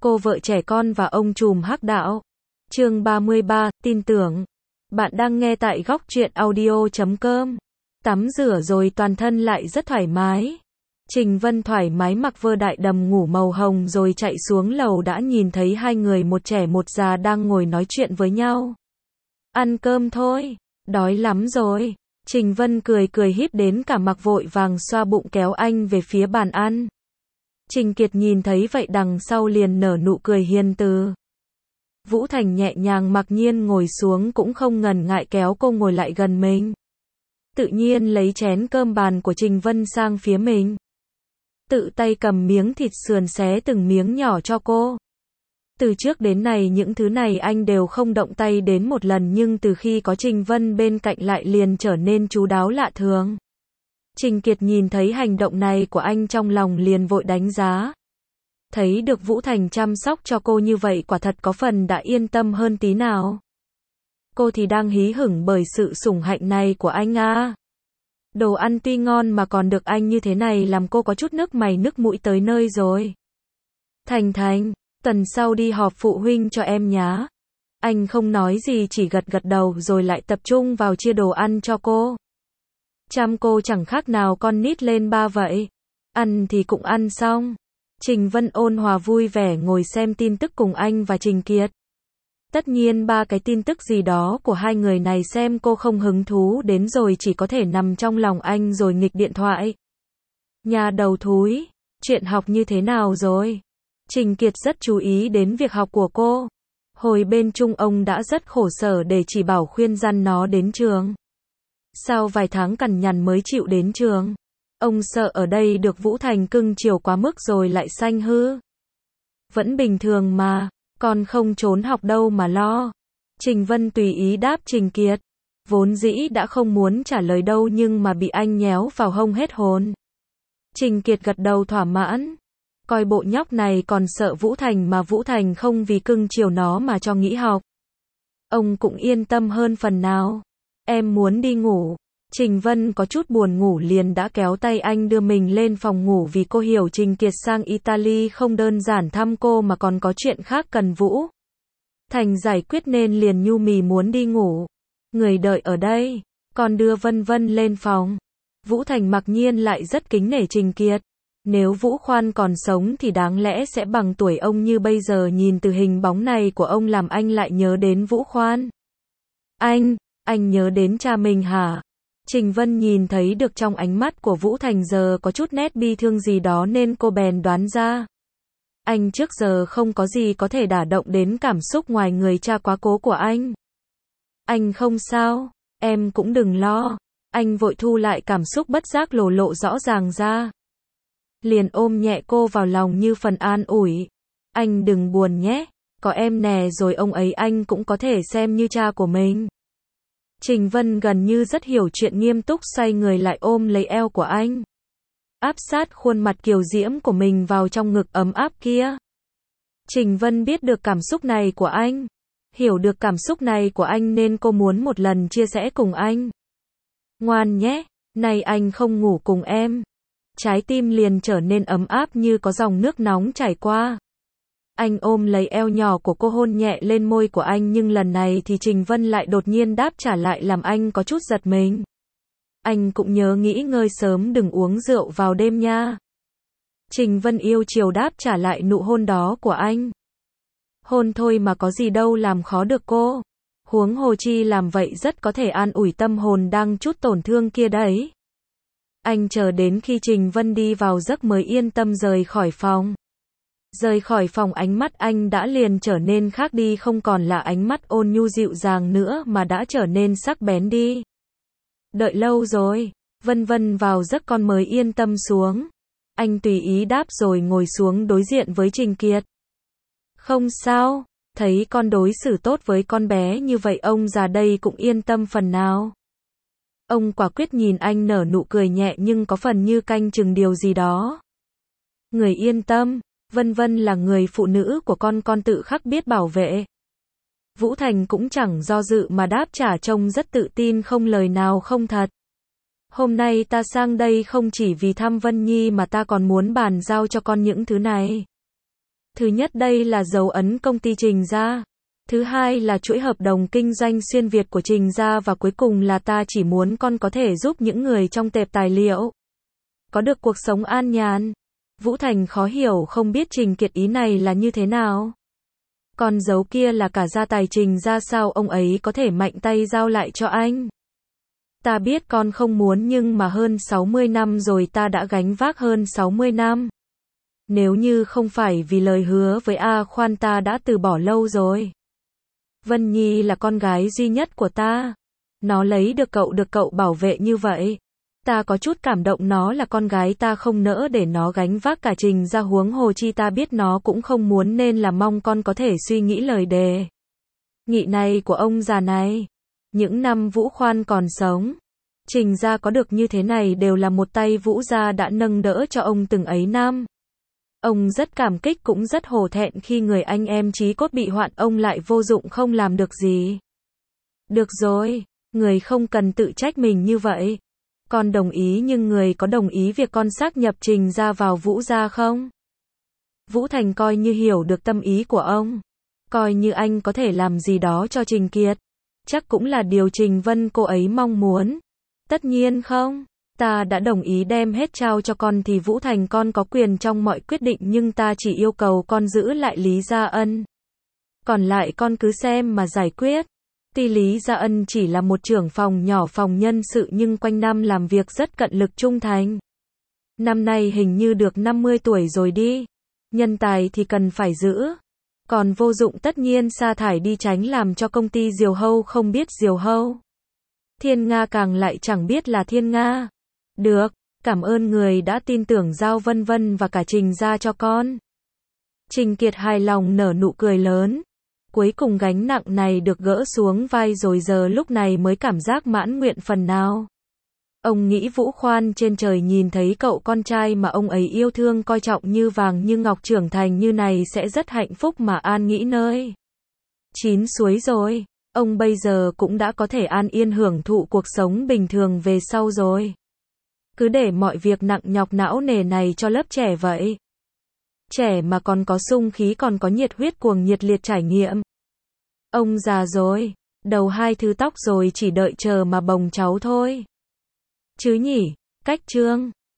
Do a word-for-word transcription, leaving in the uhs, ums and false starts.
Cô vợ trẻ con và ông trùm hắc đạo. Chương ba mươi ba, tin tưởng. Bạn đang nghe tại góc truyện audio chấm com. Tắm rửa rồi toàn thân lại rất thoải mái. Trình Vân thoải mái mặc vơ đại đầm ngủ màu hồng rồi chạy xuống lầu đã nhìn thấy hai người một trẻ một già đang ngồi nói chuyện với nhau. Ăn cơm thôi, đói lắm rồi. Trình Vân cười cười híp đến cả mặc vội vàng xoa bụng kéo anh về phía bàn ăn. Trình Kiệt nhìn thấy vậy đằng sau liền nở nụ cười hiền từ. Vũ Thành nhẹ nhàng mặc nhiên ngồi xuống cũng không ngần ngại kéo cô ngồi lại gần mình. Tự nhiên lấy chén cơm bàn của Trình Vân sang phía mình. Tự tay cầm miếng thịt sườn xé từng miếng nhỏ cho cô. Từ trước đến nay những thứ này anh đều không động tay đến một lần nhưng từ khi có Trình Vân bên cạnh lại liền trở nên chu đáo lạ thường. Trình Kiệt nhìn thấy hành động này của anh trong lòng liền vội đánh giá. Thấy được Vũ Thành chăm sóc cho cô như vậy quả thật có phần đã yên tâm hơn tí nào. Cô thì đang hí hửng bởi sự sủng hạnh này của anh à. Đồ ăn tuy ngon mà còn được anh như thế này làm cô có chút nước mày nước mũi tới nơi rồi. Thành Thành, tuần sau đi họp phụ huynh cho em nhá. Anh không nói gì chỉ gật gật đầu rồi lại tập trung vào chia đồ ăn cho cô. Chăm cô chẳng khác nào con nít lên ba vậy. Ăn thì cũng ăn xong. Trình Vân ôn hòa vui vẻ ngồi xem tin tức cùng anh và Trình Kiệt. Tất nhiên ba cái tin tức gì đó của hai người này xem cô không hứng thú đến rồi chỉ có thể nằm trong lòng anh rồi nghịch điện thoại. Nhà đầu thúi, chuyện học như thế nào rồi? Trình Kiệt rất chú ý đến việc học của cô. Hồi bên Trung ông đã rất khổ sở để chỉ bảo khuyên răn nó đến trường. Sau vài tháng cằn nhằn mới chịu đến trường. Ông sợ ở đây được Vũ Thành cưng chiều quá mức rồi lại sanh hư. Vẫn bình thường mà, con không trốn học đâu mà lo. Trình Vân tùy ý đáp Trình Kiệt. Vốn dĩ đã không muốn trả lời đâu nhưng mà bị anh nhéo vào hông hết hồn. Trình Kiệt gật đầu thỏa mãn. Coi bộ nhóc này còn sợ Vũ Thành mà Vũ Thành không vì cưng chiều nó mà cho nghỉ học. Ông cũng yên tâm hơn phần nào. Em muốn đi ngủ. Trình Vân có chút buồn ngủ liền đã kéo tay anh đưa mình lên phòng ngủ vì cô hiểu Trình Kiệt sang Italy không đơn giản thăm cô mà còn có chuyện khác cần Vũ Thành giải quyết nên liền nhu mì muốn đi ngủ. Người đợi ở đây, còn đưa Vân Vân lên phòng. Vũ Thành mặc nhiên lại rất kính nể Trình Kiệt. Nếu Vũ Khoan còn sống thì đáng lẽ sẽ bằng tuổi ông như bây giờ nhìn từ hình bóng này của ông làm anh lại nhớ đến Vũ Khoan. Anh, anh nhớ đến cha mình hả? Trình Vân nhìn thấy được trong ánh mắt của Vũ Thành giờ có chút nét bi thương gì đó nên cô bèn đoán ra. Anh trước giờ không có gì có thể đả động đến cảm xúc ngoài người cha quá cố của anh. Anh không sao, em cũng đừng lo. Anh vội thu lại cảm xúc bất giác lồ lộ rõ ràng ra. Liền ôm nhẹ cô vào lòng như phần an ủi. Anh đừng buồn nhé, có em nè rồi ông ấy anh cũng có thể xem như cha của mình. Trình Vân gần như rất hiểu chuyện nghiêm túc xoay người lại ôm lấy eo của anh. Áp sát khuôn mặt kiều diễm của mình vào trong ngực ấm áp kia. Trình Vân biết được cảm xúc này của anh. Hiểu được cảm xúc này của anh nên cô muốn một lần chia sẻ cùng anh. Ngoan nhé, nay anh không ngủ cùng em. Trái tim liền trở nên ấm áp như có dòng nước nóng chảy qua. Anh ôm lấy eo nhỏ của cô hôn nhẹ lên môi của anh nhưng lần này thì Trình Vân lại đột nhiên đáp trả lại làm anh có chút giật mình. Anh cũng nhớ nghỉ ngơi sớm đừng uống rượu vào đêm nha. Trình Vân yêu chiều đáp trả lại nụ hôn đó của anh. Hôn thôi mà có gì đâu làm khó được cô. Huống hồ chi làm vậy rất có thể an ủi tâm hồn đang chút tổn thương kia đấy. Anh chờ đến khi Trình Vân đi vào giấc mới yên tâm rời khỏi phòng. Rời khỏi phòng ánh mắt anh đã liền trở nên khác đi không còn là ánh mắt ôn nhu dịu dàng nữa mà đã trở nên sắc bén đi. Đợi lâu rồi, Vân Vân vào giấc con mới yên tâm xuống. Anh tùy ý đáp rồi ngồi xuống đối diện với Trình Kiệt. Không sao, thấy con đối xử tốt với con bé như vậy ông già đây cũng yên tâm phần nào. Ông quả quyết nhìn anh nở nụ cười nhẹ nhưng có phần như canh chừng điều gì đó. Người yên tâm. Vân Vân là người phụ nữ của con con tự khắc biết bảo vệ. Vũ Thành cũng chẳng do dự mà đáp trả trông rất tự tin không lời nào không thật. Hôm nay ta sang đây không chỉ vì thăm Vân Nhi mà ta còn muốn bàn giao cho con những thứ này. Thứ nhất đây là dấu ấn công ty Trình Gia. Thứ hai là chuỗi hợp đồng kinh doanh xuyên Việt của Trình Gia và cuối cùng là ta chỉ muốn con có thể giúp những người trong tệp tài liệu có được cuộc sống an nhàn. Vũ Thành khó hiểu không biết Trình Kiệt ý này là như thế nào. Con dấu kia là cả gia tài Trình Gia sao ông ấy có thể mạnh tay giao lại cho anh? Ta biết con không muốn nhưng mà hơn sáu mươi năm rồi ta đã gánh vác hơn sáu mươi năm. Nếu như không phải vì lời hứa với A Khoan ta đã từ bỏ lâu rồi. Vân Nhi là con gái duy nhất của ta. Nó lấy được cậu được cậu bảo vệ như vậy. Ta có chút cảm động nó là con gái ta không nỡ để nó gánh vác cả Trình Gia huống hồ chi ta biết nó cũng không muốn nên là mong con có thể suy nghĩ lời đề nghị này của ông già này. Những năm Vũ Khoan còn sống, Trình Gia có được như thế này đều là một tay Vũ Gia đã nâng đỡ cho ông từng ấy năm. Ông rất cảm kích cũng rất hổ thẹn khi người anh em chí cốt bị hoạn ông lại vô dụng không làm được gì. Được rồi, người không cần tự trách mình như vậy. Con đồng ý nhưng người có đồng ý việc con xác nhập Trình Gia vào Vũ Gia không? Vũ Thành coi như hiểu được tâm ý của ông. Coi như anh có thể làm gì đó cho Trình Kiệt. Chắc cũng là điều Trình Vân cô ấy mong muốn. Tất nhiên không. Ta đã đồng ý đem hết trao cho con thì Vũ Thành con có quyền trong mọi quyết định nhưng ta chỉ yêu cầu con giữ lại Lý Gia Ân. Còn lại con cứ xem mà giải quyết. Tuy Lý Gia Ân chỉ là một trưởng phòng nhỏ phòng nhân sự nhưng quanh năm làm việc rất cận lực trung thành. Năm nay hình như được năm mươi tuổi rồi đi. Nhân tài thì cần phải giữ. Còn vô dụng tất nhiên sa thải đi tránh làm cho công ty Diều Hâu không biết Diều Hâu. Thiên Nga càng lại chẳng biết là Thiên Nga. Được, cảm ơn người đã tin tưởng giao Vân Vân và cả Trình Gia cho con. Trình Kiệt hài lòng nở nụ cười lớn. Cuối cùng gánh nặng này được gỡ xuống vai rồi giờ lúc này mới cảm giác mãn nguyện phần nào. Ông nghĩ Vũ Khoan trên trời nhìn thấy cậu con trai mà ông ấy yêu thương coi trọng như vàng như ngọc trưởng thành như này sẽ rất hạnh phúc mà an nghỉ nơi chín suối rồi. Ông bây giờ cũng đã có thể an yên hưởng thụ cuộc sống bình thường về sau rồi. Cứ để mọi việc nặng nhọc não nề này cho lớp trẻ vậy. Trẻ mà còn có sung khí còn có nhiệt huyết cuồng nhiệt liệt trải nghiệm. Ông già rồi, đầu hai thứ tóc rồi chỉ đợi chờ mà bồng cháu thôi. Chứ nhỉ, cách chương.